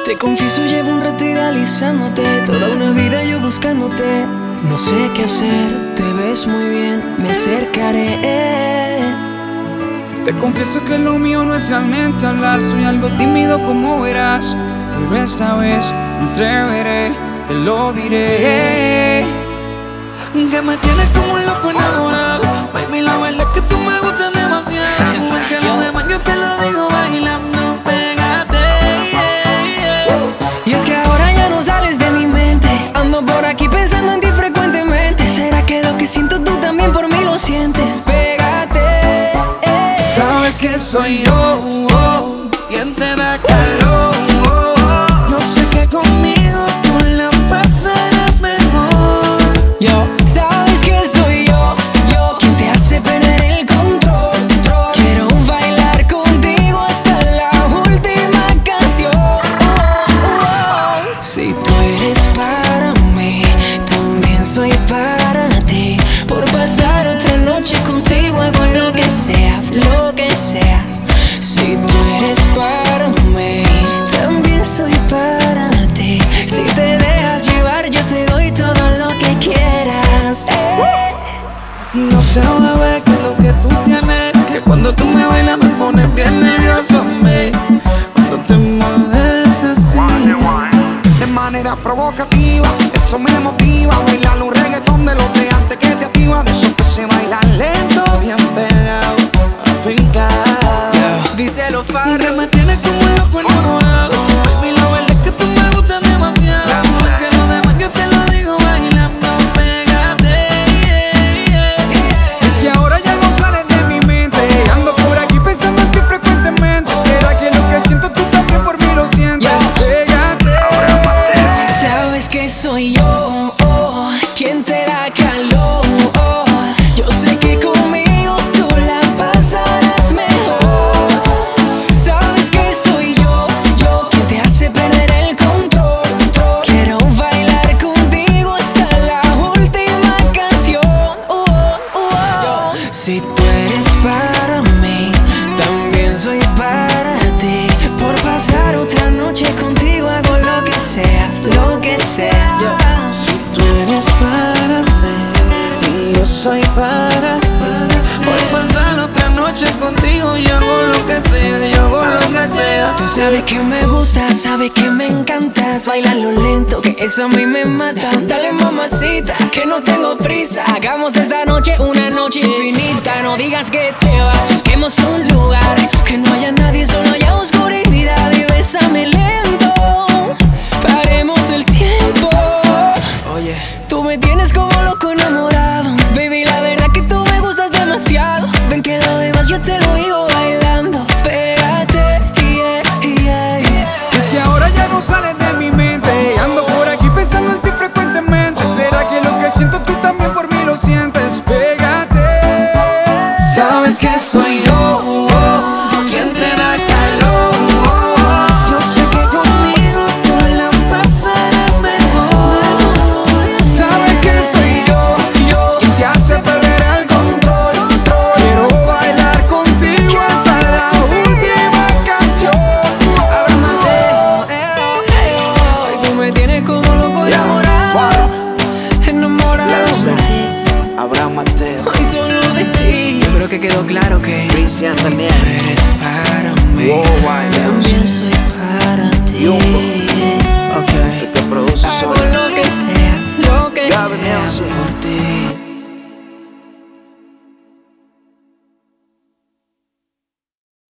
Te confieso, llevo un rato idealizándote, toda una vida yo buscándote. No sé qué hacer, te ves muy bien, me acercaré. Te confieso que lo mío no es realmente hablar, soy algo tímido como verás, pero esta vez me atreveré, te lo diré. Que me tienes como un loco enamorado, baby, la verdad es que tú me gustas demasiado. Es que lo demás yo te lo digo bailando, pégate. Y es que ahora ya no sales de mi mente, ando por aquí pensando en ti frecuentemente. ¿Será que lo que siento tú también por mí lo sientes? Pégate. Sabes que soy yo, quien te da calor. Yo sé que conmigo tú la pasarás mejor. Sabes que soy yo quien te hace perder el control. Quiero bailar contigo hasta la última canción. Si tú eres para mí, también soy para ti. Por pasar otra noche contigo hago lo que sea, lo que sea. Si tú eres para mí, también soy para ti. Si te dejas llevar, yo te doy todo lo que quieras. No sé, bebé, que lo que tú tienes, que cuando tú me bailas me pones bien nervioso, me. Cuando te mueves así, de manera provocativa, eso me motiva. Bailar un reggaetón de los de antes que te activa, de esos que se bailan lento, bien pegado, afincado. Díselo, Que Farro. me tienes como un loco enamorado, baby, la verdad es que tú me gustas demasiado. Es que lo demás yo te lo digo bailando, pégate. Es que ahora ya no sales de mi mente, ando por aquí pensando en ti frecuentemente. ¿Será que lo que siento tú también por mí lo sientes? Pégate. Sabes que soy yo quien te da calor. Yo sé que conmigo tú la pasarás mejor. Sabes que soy yo quien te hace perder el control. Quiero bailar contigo hasta la última canción. Si tú eres para mí, también soy para ti. Por pasar otra noche contigo hago lo que sea, lo que sea. Si tú eres para mí y yo soy para ti, por pasar otra noche contigo yo hago lo que sea, yo hago lo que sea. Tú sabes que me gustas, sabes que me encantas. Bailalo lento, que eso a mí me mata. Dale, mamacita, que no tengo prisa. Hagamos esta noche una noche infinita. No digas que te vas, busquemos un lugar que no haya nadie, solo haya oscuridad. Y bésame lento, paremos el tiempo. Oye, tú me tienes como loco enamorado, baby, la verdad que tú me gustas demasiado. Ven que lo demás yo te lo digo bailando. Pégate, Es que ahora ya no sales de mi mente, ando por aquí pensando en ti frecuentemente. ¿Será que lo que siento tú también por mí lo sientes? Pégate. Sabes que soy yo quien te da calor. Yo sé que conmigo tú la pasarás mejor. Sabes que soy yo quien te hace perder el control. Quiero bailar contigo hasta la última canción. tú me tienes como loco enamorado, enamorado de ti. Abraham Mateo, Ay, solo de ti. Yo creo que quedó claro que Cristian tú Daniel, eres para mí, Worldwide también Music, soy para ti. Jumbo, Okay. el que produce Hago solo. lo que sea Gabby por Music. ti.